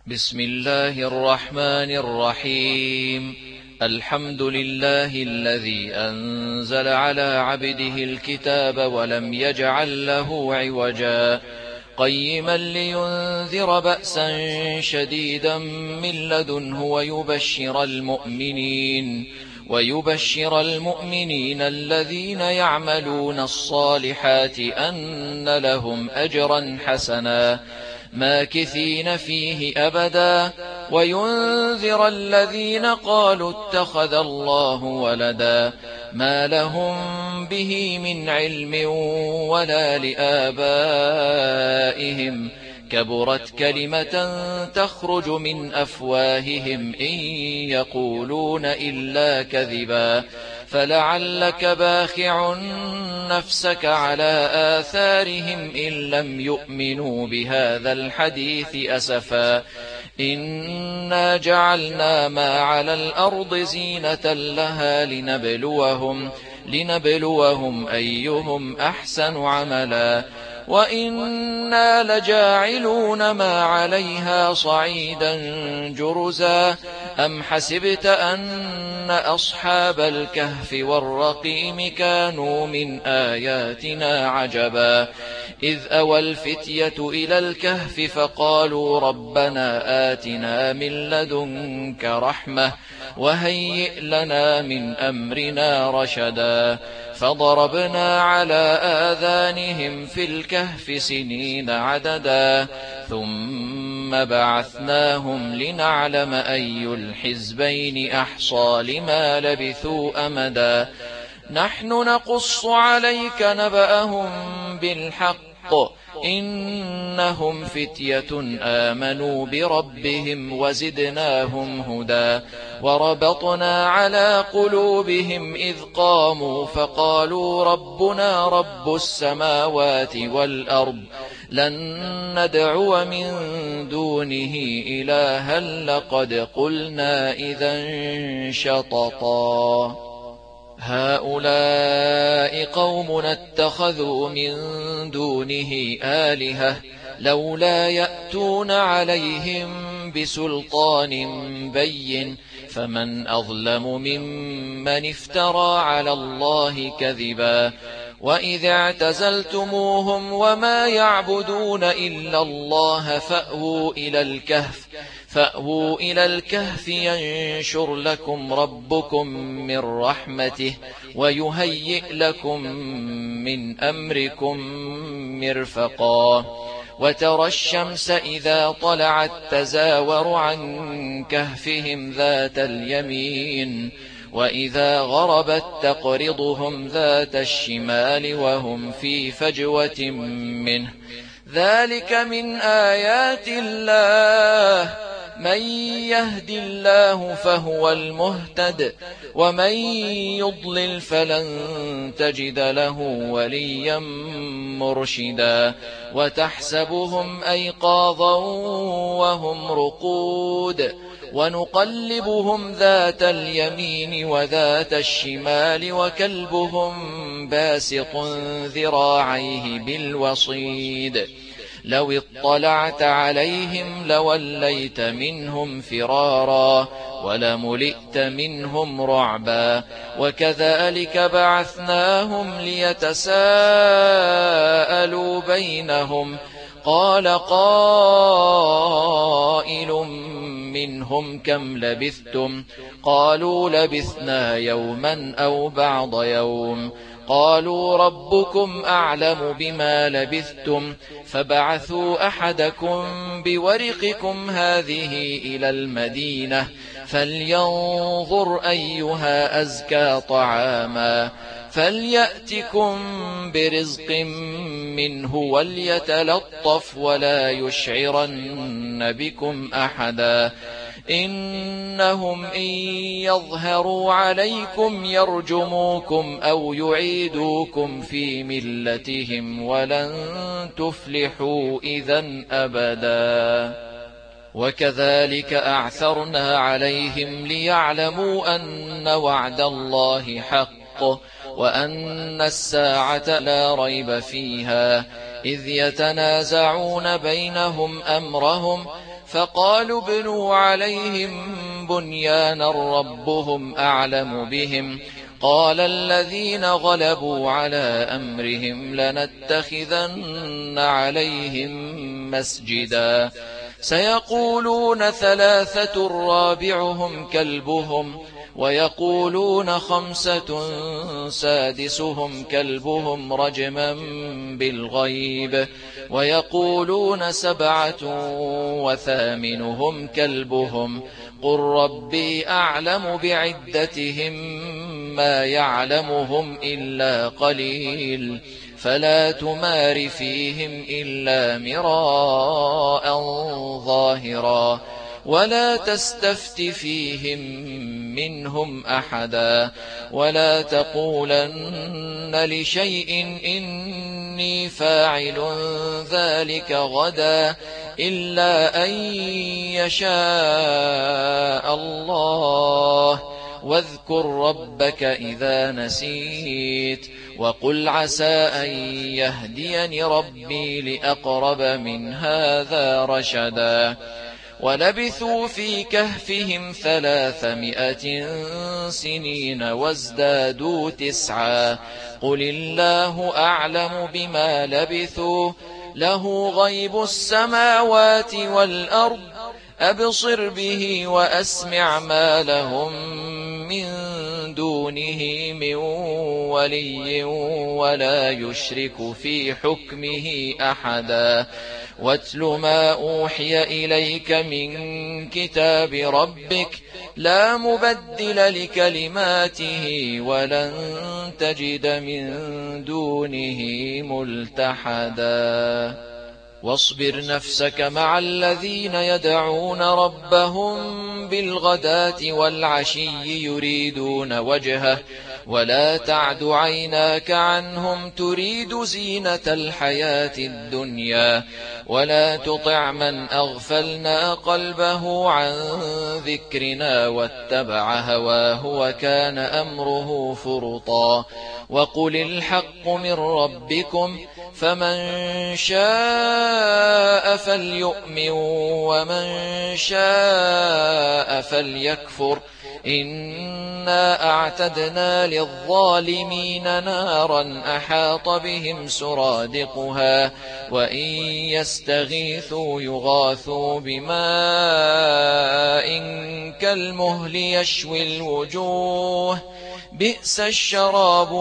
بسم الله الرحمن الرحيم. الحمد لله الذي أنزل على عبده الكتاب ولم يجعل له عوجا قيما لينذر بأسا شديدا من لدنه ويبشر المؤمنين الذين يعملون الصالحات أن لهم أجرا حسنا ماكثين فيه أبدا وينذر الذين قالوا اتخذ الله ولدا ما لهم به من علم ولا لآبائهم كبرت كلمة تخرج من أفواههم إن يقولون إلا كذبا فلعلك باخع نفسك على آثارهم إن لم يؤمنوا بهذا الحديث أسفا إنا جعلنا ما على الأرض زينة لها لنبلوهم أيهم أحسن عملا وإنا لجاعلون ما عليها صعيدا جرزا أم حسبت أن أصحاب الكهف والرقيم كانوا من آياتنا عجبا إذ أوى الفتية إلى الكهف فقالوا ربنا آتنا من لدنك رحمة وهيئ لنا من أمرنا رشدا فضربنا على آذانهم في الكهف سنين عددا ثم بعثناهم لنعلم أي الحزبين أحصى لما لبثوا أمدا نحن نقص عليك نبأهم بالحق إنهم فتية آمنوا بربهم وزدناهم هدى وربطنا على قلوبهم إذ قاموا فقالوا ربنا رب السماوات والأرض لن ندعو من دونه إلها لقد قلنا إذا شططا هؤلاء قومنا اتخذوا من دونه آلهة لولا يأتون عليهم بسلطان بين فمن أظلم ممن افترى على الله كذبا وإذ اعتزلتموهم وما يعبدون إلا الله فأووا إلى الكهف ينشر لكم ربكم من رحمته ويهيئ لكم من أمركم مرفقا وترى الشمس إذا طلعت تزاور عن كهفهم ذات اليمين وإذا غربت تقرضهم ذات الشمال وهم في فجوة منه ذلك من آيات الله من يهد الله فهو المهتد ومن يضلل فلن تجد له وليا مرشدا وتحسبهم أيقاظا وهم رقود ونقلبهم ذات اليمين وذات الشمال وكلبهم باسط ذراعيه بالوصيد لو اطلعت عليهم لوليت منهم فرارا ولملئت منهم رعبا وكذلك بعثناهم ليتساءلوا بينهم قال قائل منهم كم لبثتم قالوا لبثنا يوما أو بعض يوم قالوا ربكم أعلم بما لبثتم فبعثوا أحدكم بورقكم هذه إلى المدينة فلينظر أيها أزكى طعاما فليأتكم برزق منه وليتلطف ولا يشعرن بكم أحدا إنهم إن يظهروا عليكم يرجموكم أو يعيدوكم في ملتهم ولن تفلحوا إذا أبدا وكذلك أعثرنا عليهم ليعلموا أن وعد الله حق وأن الساعة لا ريب فيها إذ يتنازعون بينهم أمرهم فقالوا ابنوا عليهم بنيانا ربهم أعلم بهم قال الذين غلبوا على أمرهم لنتخذن عليهم مسجدا سيقولون 3 رابعهم كلبهم ويقولون 5 سادسهم كلبهم رجما بالغيب ويقولون 7 وثامنهم كلبهم قل ربي أعلم بعدتهم ما يعلمهم إلا قليل فلا تمار فيهم إلا مراء ظاهرا ولا تستفت فيهم منهم أحدا ولا تقولن لشيء إني فاعل ذلك غدا إلا أن يشاء الله واذكر ربك إذا نسيت وقل عسى أن يهديني ربي لأقرب من هذا رشدا ولبثوا في كهفهم 300 سنين وازدادوا 9 قل الله أعلم بما لبثوا له غيب السماوات والأرض أبصر به وأسمع ما لهم من دونه من ولي ولا يشرك في حكمه أحدا واتل ما أوحي إليك من كتاب ربك لا مبدل لكلماته ولن تجد من دونه ملتحدا واصبر نفسك مع الذين يدعون ربهم بالغداة والعشي يريدون وجهه ولا تعد عيناك عنهم تريد زينة الحياة الدنيا ولا تطع من أغفلنا قلبه عن ذكرنا واتبع هواه وكان أمره فرطا وقل الحق من ربكم فمن شاء فليؤمن ومن شاء فليكفر إنا أعتدنا للظالمين نارا أحاط بهم سرادقها وإن يستغيثوا يغاثوا بماء كالمهل يشوي الوجوه بئس الشراب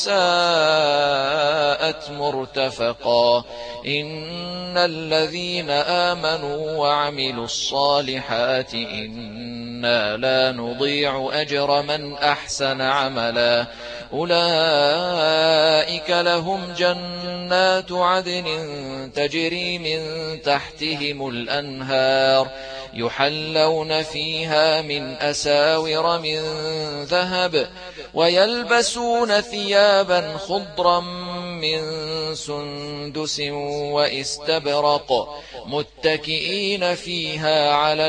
وساءت مرتفقا إن الذين آمنوا وعملوا الصالحات إنا لا نضيع أجر من أحسن عملا أولئك لهم جنات عدن تجري من تحتهم الأنهار يحلون فيها من أساور من ذهب ويلبسون ثيابا خضرا من سندس واستبرق متكئين فيها على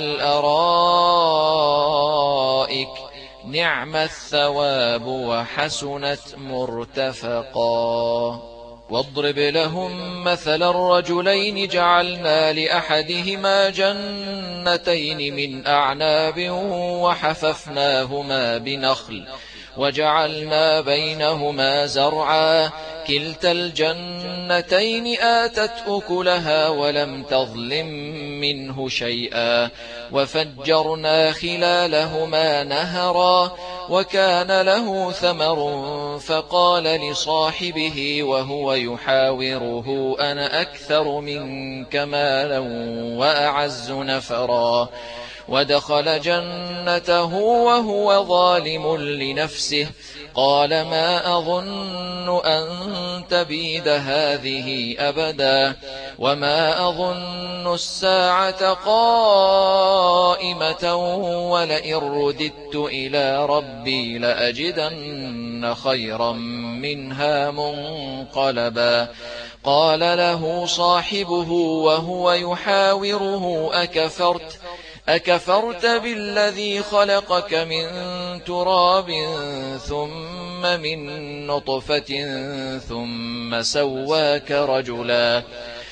الأرائك نعم الثواب وحسنت مرتفقا واضرب لهم مثل الرجلين جعلنا لأحدهما جنتين من أعناب وحففناهما بنخل وجعلنا بينهما زرعا كلتا الجنتين آتت أكلها ولم تظلم منه شيئا وفجرنا خلالهما نهرا وكان له ثمر فقال لصاحبه وهو يحاوره أنا أكثر منك مالا وأعز نفرا ودخل جنته وهو ظالم لنفسه قال ما أظن أن تبيد هذه أبدا وما أظن الساعة قائمة ولئن رددت إلى ربي لأجدن خيرا منها منقلبا قال له صاحبه وهو يحاوره أكفرت بالذي خلقك من تراب ثم من نطفة ثم سواك رجلا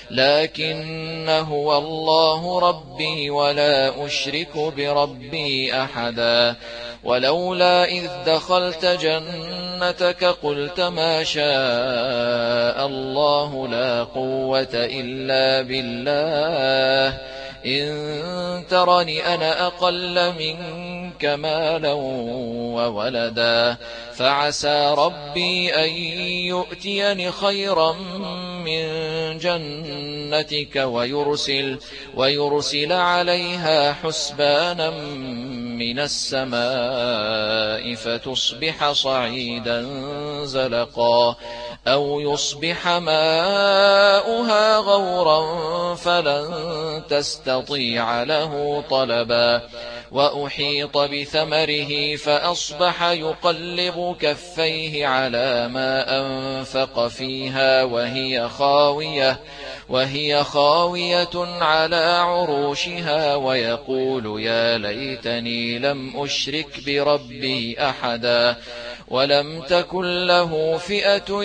لكن هو الله ربي ولا أشرك بربي أحدا ولولا إذ دخلت جنتك قلت ما شاء الله لا قوة إلا بالله إن ترني أنا أقل منك مالا وولدا فعسى ربي أن يؤتيني خيرا من جنتك ويرسل عليها حسبانا من السماء فتصبح صعيدا زلقا أو يصبح ماؤها غورا فلن تستطيع له طلبا وأحيط بثمره فأصبح يقلب كفيه على ما أنفق فيها وهي خاوية على عروشها ويقول يا ليتني لم أشرك بربي أحدا ولم تكن له فئة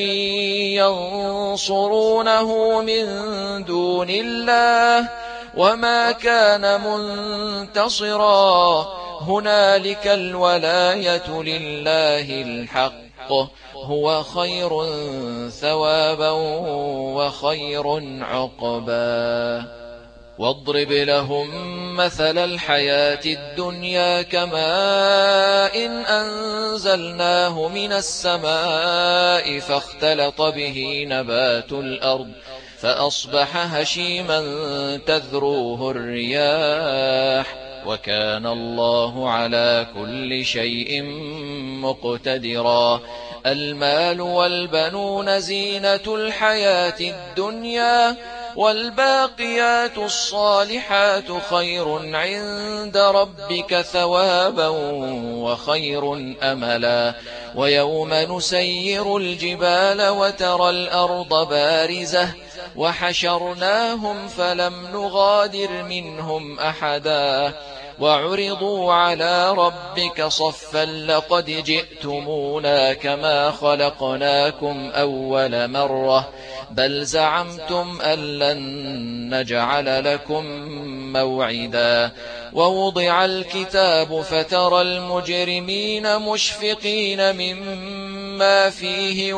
ينصرونه من دون الله وما كان منتصرا هنالك الولاية لله الحق هو خير ثوابا وخير عقبا واضرب لهم مثل الحياة الدنيا كماء إن أنزلناه من السماء فاختلط به نبات الأرض فأصبح هشيما تذروه الرياح وكان الله على كل شيء مقتدرا المال والبنون زينة الحياة الدنيا والباقيات الصالحات خير عند ربك ثوابا وخير أملا ويوم نسير الجبال وترى الأرض بارزة وحشرناهم فلم نغادر منهم أحدا وعرضوا على ربك صفا لقد جئتمونا كما خلقناكم أول مرة بل زعمتم أن لن نجعل لكم موعدا ووضع الكتاب فترى المجرمين مشفقين مما فيه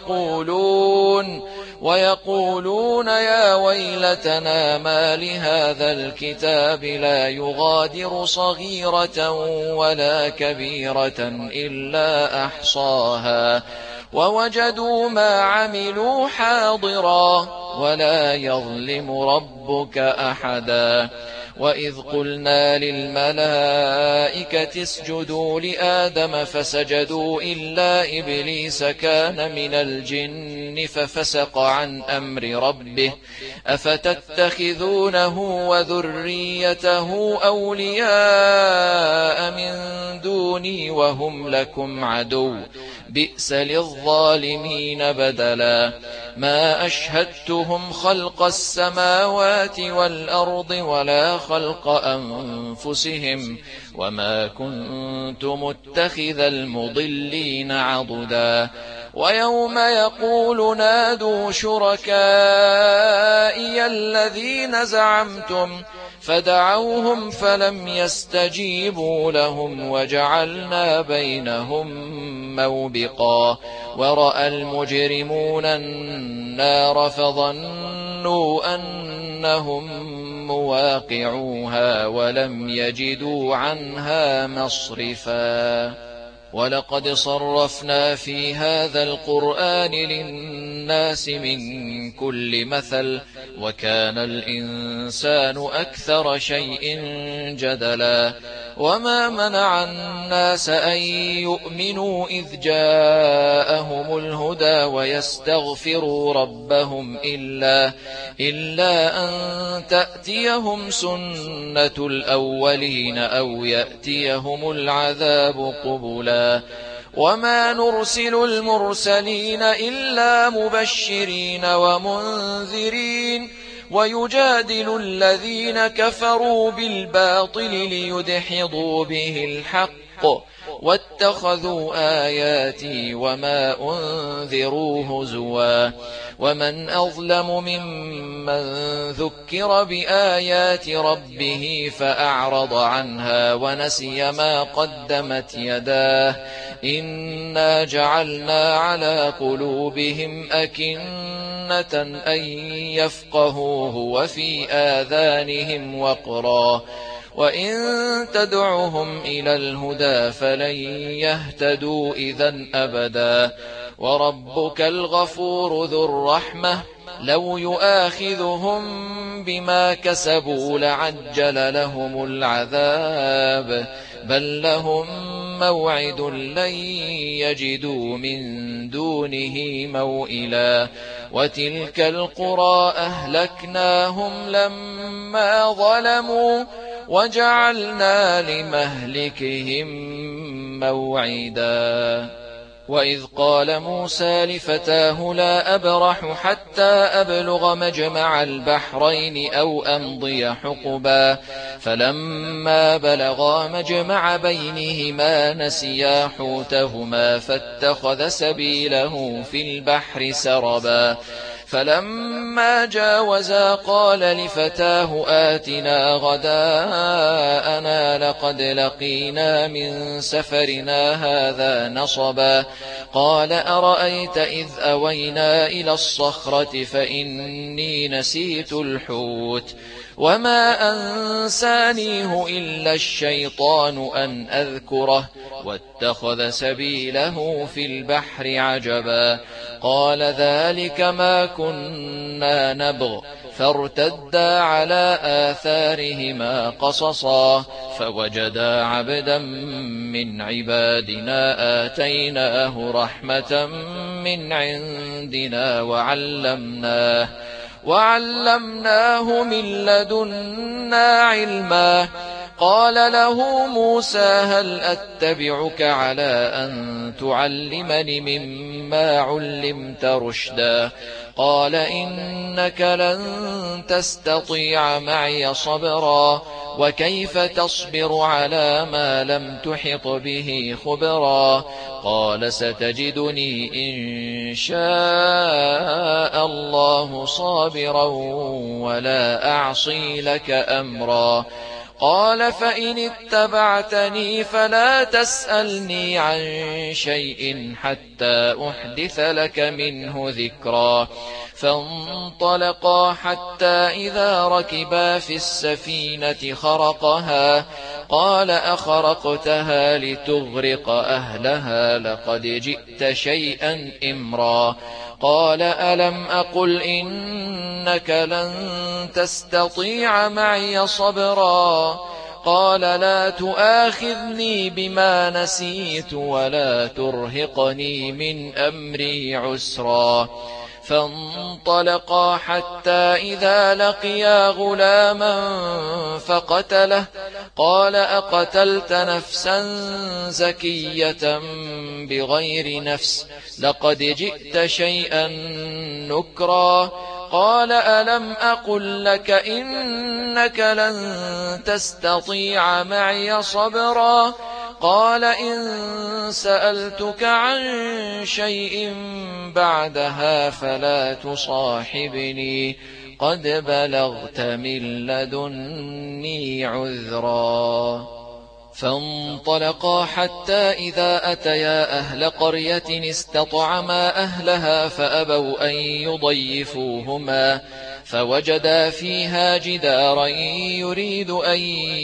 ويقولون يا ويلتنا ما لهذا الكتاب لا يغادر صغيرة ولا كبيرة إلا أحصاها ووجدوا ما عملوا حاضرا ولا يظلم ربك أحدا وإذ قلنا للملائكة اسجدوا لآدم فسجدوا إلا إبليس كان من الجن ففسق عن أمر ربه أفتتخذونه وذريته أولياء من دوني وهم لكم عدو بئس للظالمين بدلا ما أشهدتهم خلق السماوات والأرض ولا خلق أنفسهم وما كنت متخذ المضلين عضدا ويوم يقول نادوا شركائي الذين زعمتم فدعوهم فلم يستجيبوا لهم وجعلنا بينهم موبقا ورأى المجرمون النار فظنوا أنهم مواقعوها ولم يجدوا عنها مصرفا ولقد صرفنا في هذا القرآن للناس من كل مثل وكان الإنسان أكثر شيء جدلا وما منع الناس أن يؤمنوا إذ جاءهم الهدى ويستغفروا ربهم إلا أن تأتيهم سنة الأولين أو يأتيهم العذاب قبلا وما نرسل المرسلين إلا مبشرين ومنذرين ويجادل الذين كفروا بالباطل ليدحضوا به الحق واتخذوا آياتي وما أنذروا هزوا ومن أظلم ممن ذكر بآيات ربه فأعرض عنها ونسي ما قدمت يداه إنا جعلنا على قلوبهم أكنة أن يفقهوه وفي آذانهم وقرا وإن تدعهم إلى الهدى فلن يهتدوا إذا أبدا وربك الغفور ذو الرحمة لو يؤاخذهم بما كسبوا لعجل لهم العذاب بل لهم موعد لن يجدوا من دونه موئلا وتلك القرى أهلكناهم لما ظلموا وجعلنا لمهلكهم موعدا وإذ قال موسى لفتاه لا أبرح حتى أبلغ مجمع البحرين أو أمضي حقبا فلما بلغا مجمع بينهما نسيا حوتهما فاتخذ سبيله في البحر سربا فلما جاوزا قال لفتاه آتنا غداءنا لقد لقينا من سفرنا هذا نصبا قال أرأيت إذ أوينا إلى الصخرة فإني نسيت الحوت وما أنسانيه إلا الشيطان أن أذكره واتخذ سبيله في البحر عجبا قال ذلك ما كنا نبغ فارتدا على آثارهما قصصا فوجدا عبدا من عبادنا آتيناه رحمة من عندنا وعلمناه من لدنا علما قال له موسى هل أتبعك على أن تعلمني مما علمت رشدا قال إنك لن تستطيع معي صبرا وكيف تصبر على ما لم تحط به خبرا قال ستجدني إن شاء الله صابرا ولا أعصي لك أمرا قال فإن اتبعتني فلا تسألني عن شيء حتى أحدث لك منه ذكرا فانطلقا حتى إذا ركبا في السفينة خرقها قال أخرقتها لتغرق أهلها لقد جئت شيئا إمرا قال ألم أقل إنك لن تستطيع معي صبرا قال لا تؤاخذني بما نسيت ولا ترهقني من أمري عسرا فانطلقا حتى إذا لقيا غلاما فقتله قال أقتلت نفسا زكية بغير نفس لقد جئت شيئا نكرا قال ألم أقل لك إنك لن تستطيع معي صبرا قال إن سألتك عن شيء بعدها فلا تصاحبني قد بلغت من لدني عذرا فانطلقا حتى إذا أتيا أهل قرية استطعما أهلها فأبوا أن يضيفوهما فوجدا فيها جدارا يريد أن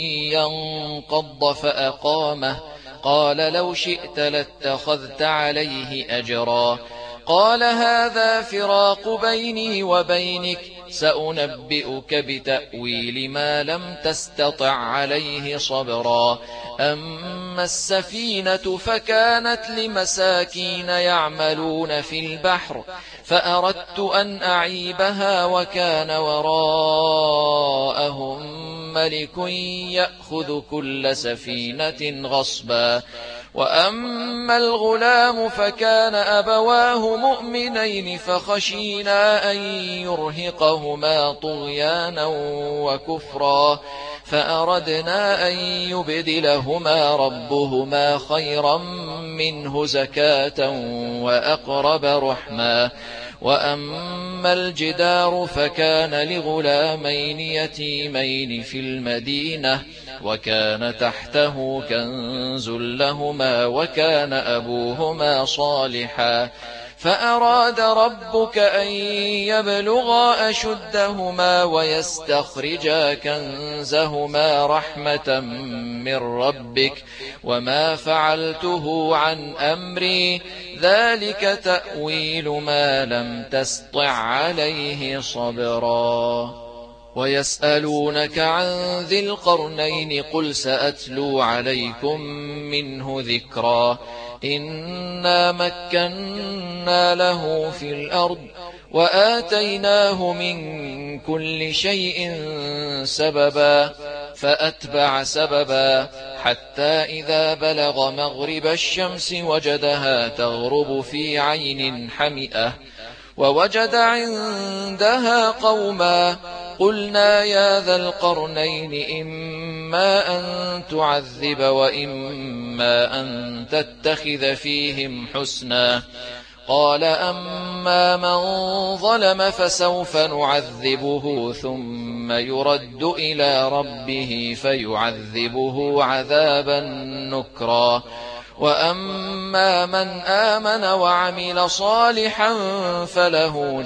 ينقض فأقامه قال لو شئت لاتخذت عليه أجرا قال هذا فراق بيني وبينك سأنبئك بتأويل ما لم تستطع عليه صبرا أما السفينة فكانت لمساكين يعملون في البحر فأردت أن أعيبها وكان وراءهم ملك يأخذ كل سفينة غصبا وأما الغلام فكان أبواه مؤمنين فخشينا أن يرهقهما طغيانا وكفرا فأردنا أن يبدلهما ربهما خيرا منه زكاة وأقرب رحما. وأما الجدار فكان لغلامين يتيمين في المدينة وكان تحته كنز لهما وكان أبوهما صالحا فأراد ربك أن يبلغا أشدهما ويستخرجا كنزهما رحمة من ربك وما فعلته عن أمري ذلك تأويل ما لم تسطع عليه صبرا. ويسألونك عن ذي القرنين قل سأتلو عليكم منه ذكرا. إنا مكنا له في الأرض وآتيناه من كل شيء سببا فأتبع سببا حتى إذا بلغ مغرب الشمس وجدها تغرب في عين حمئة ووجد عندها قوما قلنا يا ذا القرنين إما أن تعذب وإما أن تتخذ فيهم حسنا. قال أما من ظلم فسوف نعذبه ثم يرد إلى ربه فيعذبه عذابا نكرا. وأما من آمن وعمل صالحا فله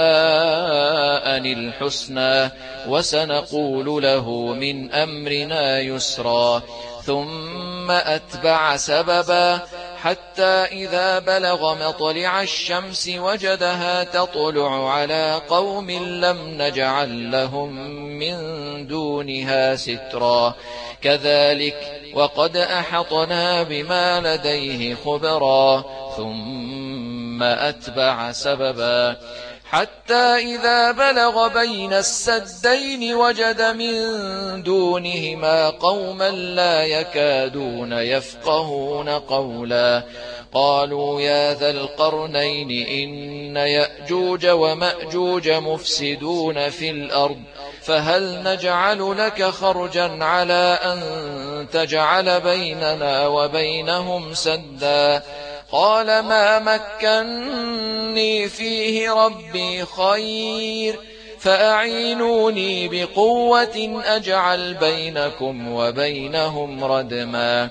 جزاء الحسنى وسنقول له من أمرنا يسرا. ثم أتبع سببا حتى إذا بلغ مطلع الشمس وجدها تطلع على قوم لم نجعل لهم من دونها سترا. كذلك وقد أحطنا بما لديه خبرا. ثم أتبع سببا حتى إذا بلغ بين السدين وجد من دونهما قوما لا يكادون يفقهون قولا. قالوا يا ذا القرنين إن يأجوج ومأجوج مفسدون في الأرض فهل نجعل لك خرجا على أن تجعل بيننا وبينهم سدا. قال ما مكنني فيه ربي خير فأعينوني بقوة أجعل بينكم وبينهم ردما.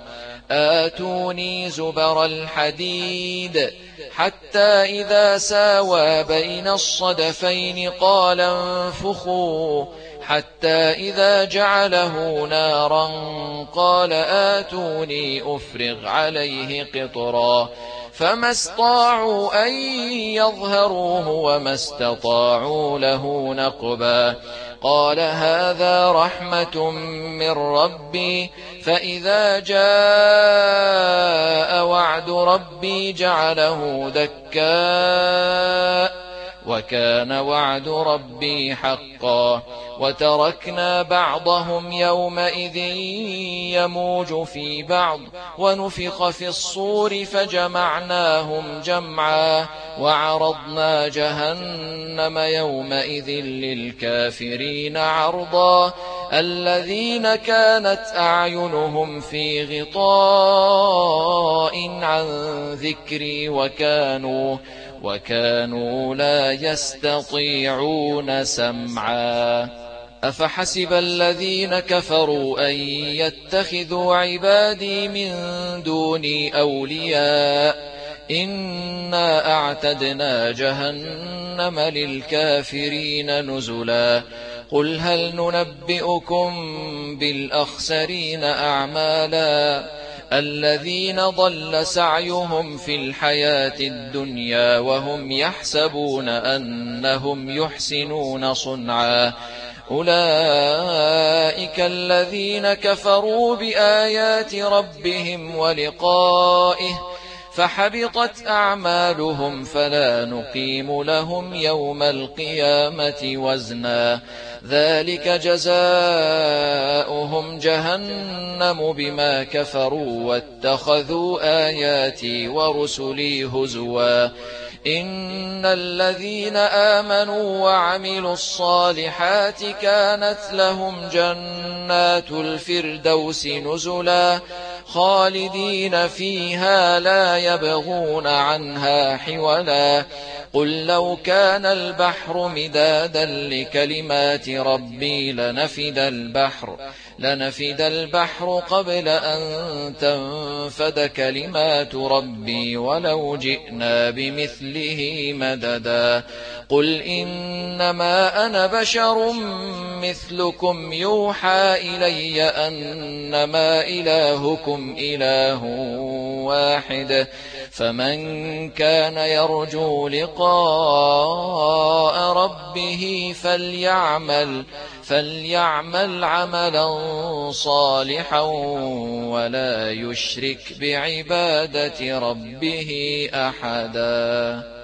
آتوني زبر الحديد حتى إذا ساوى بين الصدفين قال انفخوا حتى إذا جعله نارا قال آتوني أفرغ عليه قطرا. فما استطاعوا أن يظهروه وما استطاعوا له نقبا. قال هذا رحمة من ربي فإذا جاء وعد ربي جعله دكاء وكان وعد ربي حقا. وتركنا بعضهم يومئذ يموج في بعض ونفخ في الصور فجمعناهم جمعا وعرضنا جهنم يومئذ للكافرين عرضا. الذين كانت أعينهم في غطاء عن ذكري وكانوا لا يستطيعون سمعا. أفحسب الذين كفروا أن يتخذوا عبادي من دوني أولياء إنا أعتدنا جهنم للكافرين نزلا. قل هل ننبئكم بالأخسرين أعمالا الذين ضل سعيهم في الحياة الدنيا وهم يحسبون أنهم يحسنون صنعا. أولئك الذين كفروا بآيات ربهم ولقائه فحبطت أعمالهم فلا نقيم لهم يوم القيامة وزنا. ذلك جزاؤهم جهنم بما كفروا واتخذوا آياتي ورسلي هزوا. إن الذين آمنوا وعملوا الصالحات كانت لهم جنات الفردوس نزلا خالدين فيها لا يبغون عنها حولا قل لو كان البحر مدادا لكلمات ربي لنفد البحر قبل أن تنفد كلمات ربي ولو جئنا بمثله مددا قل إنما أنا بشر مثلكم يوحى إلي أنما إلهكم إله واحد فمن كان يرجو لقاء ربه فليعمل عملا صالحا ولا يشرك بعبادة ربه أحدا.